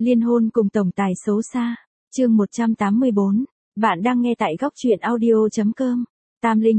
Liên hôn cùng tổng tài xấu xa. Chương 184. Bạn đang nghe tại góc truyện audio.com. Tam Linh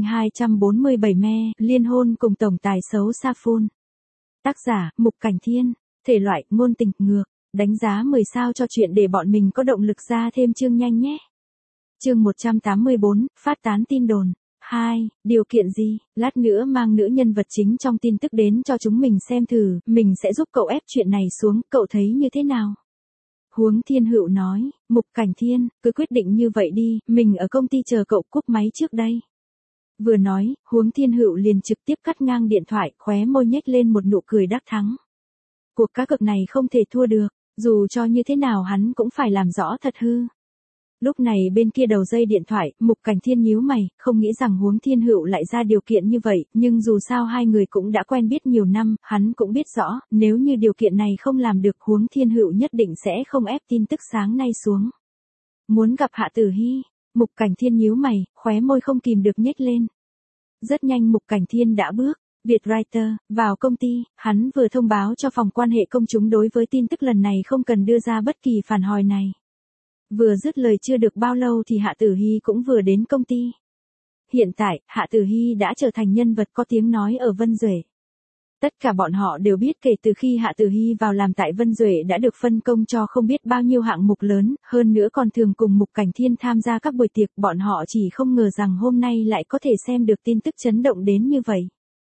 247 me, liên hôn cùng tổng tài xấu xa full. Tác giả, Mục Cảnh Thiên. Thể loại, ngôn tình, ngược. Đánh giá 10 sao cho chuyện để bọn mình có động lực ra thêm chương nhanh nhé. Chương 184, phát tán tin đồn. 2. Điều kiện gì? Lát nữa mang nữ nhân vật chính trong tin tức đến cho chúng mình xem thử, mình sẽ giúp cậu ép chuyện này xuống, cậu thấy như thế nào? Huống Thiên Hựu nói, Mục Cảnh Thiên, cứ quyết định như vậy đi, mình ở công ty chờ cậu cúp máy trước đây. Vừa nói, Huống Thiên Hựu liền trực tiếp cắt ngang điện thoại, khóe môi nhếch lên một nụ cười đắc thắng. Cuộc cá cược này không thể thua được, dù cho như thế nào hắn cũng phải làm rõ thật hư. Lúc này bên kia đầu dây điện thoại, Mục Cảnh Thiên nhíu mày, không nghĩ rằng Huống Thiên Hựu lại ra điều kiện như vậy, nhưng dù sao hai người cũng đã quen biết nhiều năm, hắn cũng biết rõ, nếu như điều kiện này không làm được Huống Thiên Hựu nhất định sẽ không ép tin tức sáng nay xuống. Muốn gặp Hạ Tử Hi, Mục Cảnh Thiên nhíu mày, khóe môi không kìm được nhếch lên. Rất nhanh Mục Cảnh Thiên đã bước Vietwriter vào công ty, hắn vừa thông báo cho phòng quan hệ công chúng đối với tin tức lần này không cần đưa ra bất kỳ phản hồi này. Vừa dứt lời chưa được bao lâu thì Hạ Tử Hi cũng vừa đến công ty. Hiện tại, Hạ Tử Hi đã trở thành nhân vật có tiếng nói ở Vân Duệ. Tất cả bọn họ đều biết kể từ khi Hạ Tử Hi vào làm tại Vân Duệ đã được phân công cho không biết bao nhiêu hạng mục lớn, hơn nữa còn thường cùng Mục Cảnh Thiên tham gia các buổi tiệc, bọn họ chỉ không ngờ rằng hôm nay lại có thể xem được tin tức chấn động đến như vậy.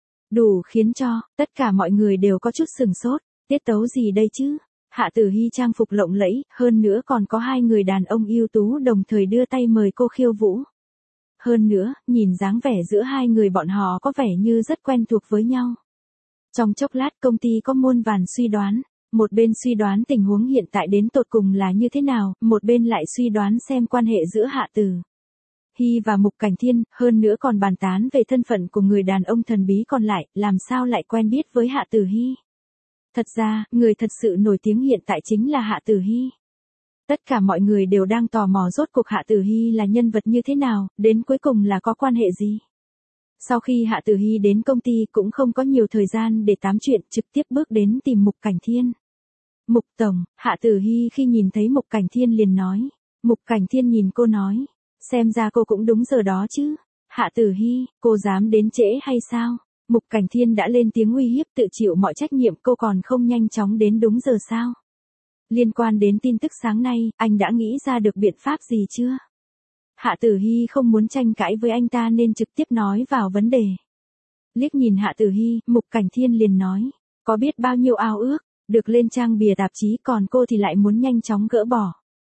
Đủ khiến cho, tất cả mọi người đều có chút sừng sốt, tiết tấu gì đây chứ? Hạ Tử Hi trang phục lộng lẫy, hơn nữa còn có hai người đàn ông ưu tú đồng thời đưa tay mời cô khiêu vũ. Hơn nữa, nhìn dáng vẻ giữa hai người bọn họ có vẻ như rất quen thuộc với nhau. Trong chốc lát công ty có muôn vàn suy đoán, một bên suy đoán tình huống hiện tại đến tột cùng là như thế nào, một bên lại suy đoán xem quan hệ giữa Hạ Tử Hi và Mục Cảnh Thiên, hơn nữa còn bàn tán về thân phận của người đàn ông thần bí còn lại, làm sao lại quen biết với Hạ Tử Hi. Thật ra, người thật sự nổi tiếng hiện tại chính là Hạ Tử Hi. Tất cả mọi người đều đang tò mò rốt cuộc Hạ Tử Hi là nhân vật như thế nào, đến cuối cùng là có quan hệ gì. Sau khi Hạ Tử Hi đến công ty cũng không có nhiều thời gian để tám chuyện, trực tiếp bước đến tìm Mục Cảnh Thiên. Mục Tổng, Hạ Tử Hi khi nhìn thấy Mục Cảnh Thiên liền nói. Mục Cảnh Thiên nhìn cô nói, xem ra cô cũng đúng giờ đó chứ. Hạ Tử Hi, cô dám đến trễ hay sao? Mục Cảnh Thiên đã lên tiếng uy hiếp tự chịu mọi trách nhiệm, cô còn không nhanh chóng đến đúng giờ sao? Liên quan đến tin tức sáng nay, anh đã nghĩ ra được biện pháp gì chưa? Hạ Tử Hi không muốn tranh cãi với anh ta nên trực tiếp nói vào vấn đề. Liếc nhìn Hạ Tử Hi, Mục Cảnh Thiên liền nói, có biết bao nhiêu ao ước, được lên trang bìa tạp chí, còn cô thì lại muốn nhanh chóng gỡ bỏ.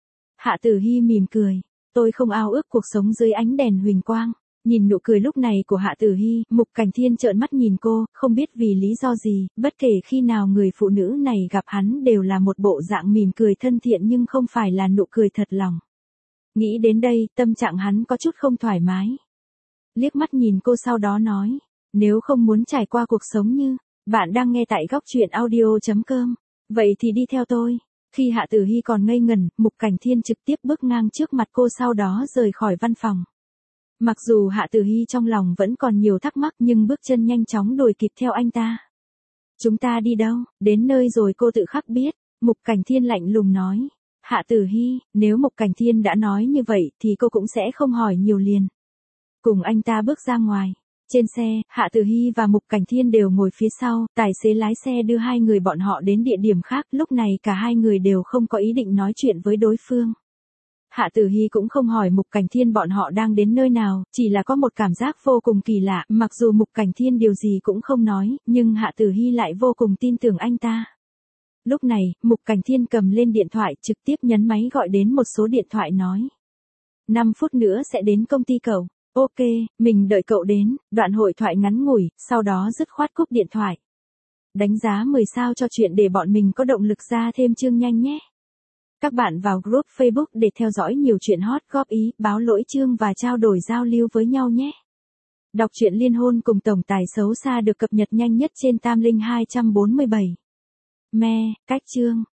Hạ Tử Hi mỉm cười, tôi không ao ước cuộc sống dưới ánh đèn huỳnh quang. Nhìn nụ cười lúc này của Hạ Tử Hi, Mục Cảnh Thiên trợn mắt nhìn cô, không biết vì lý do gì, bất kể khi nào người phụ nữ này gặp hắn đều là một bộ dạng mỉm cười thân thiện nhưng không phải là nụ cười thật lòng. Nghĩ đến đây, tâm trạng hắn có chút không thoải mái. Liếc mắt nhìn cô sau đó nói, nếu không muốn trải qua cuộc sống như, bạn đang nghe tại góc truyện audio.com, vậy thì đi theo tôi. Khi Hạ Tử Hi còn ngây ngẩn, Mục Cảnh Thiên trực tiếp bước ngang trước mặt cô sau đó rời khỏi văn phòng. Mặc dù Hạ Tử Hi trong lòng vẫn còn nhiều thắc mắc nhưng bước chân nhanh chóng đuổi kịp theo anh ta. Chúng ta đi đâu? Đến nơi rồi cô tự khắc biết. Mục Cảnh Thiên lạnh lùng nói. Hạ Tử Hi, nếu Mục Cảnh Thiên đã nói như vậy thì cô cũng sẽ không hỏi nhiều liền. Cùng anh ta bước ra ngoài. Trên xe, Hạ Tử Hi và Mục Cảnh Thiên đều ngồi phía sau, tài xế lái xe đưa hai người bọn họ đến địa điểm khác, lúc này cả hai người đều không có ý định nói chuyện với đối phương. Hạ Tử Hi cũng không hỏi Mục Cảnh Thiên bọn họ đang đến nơi nào, chỉ là có một cảm giác vô cùng kỳ lạ, mặc dù Mục Cảnh Thiên điều gì cũng không nói, nhưng Hạ Tử Hi lại vô cùng tin tưởng anh ta. Lúc này, Mục Cảnh Thiên cầm lên điện thoại trực tiếp nhấn máy gọi đến một số điện thoại nói. 5 phút nữa sẽ đến công ty cậu. Ok, mình đợi cậu đến, đoạn hội thoại ngắn ngủi, sau đó dứt khoát cúp điện thoại. Đánh giá 10 sao cho chuyện để bọn mình có động lực ra thêm chương nhanh nhé. Các bạn vào group Facebook để theo dõi nhiều chuyện hot, góp ý, báo lỗi chương và trao đổi giao lưu với nhau nhé. Đọc truyện liên hôn cùng tổng tài xấu xa được cập nhật nhanh nhất trên Tam Linh 247. Me, cách chương.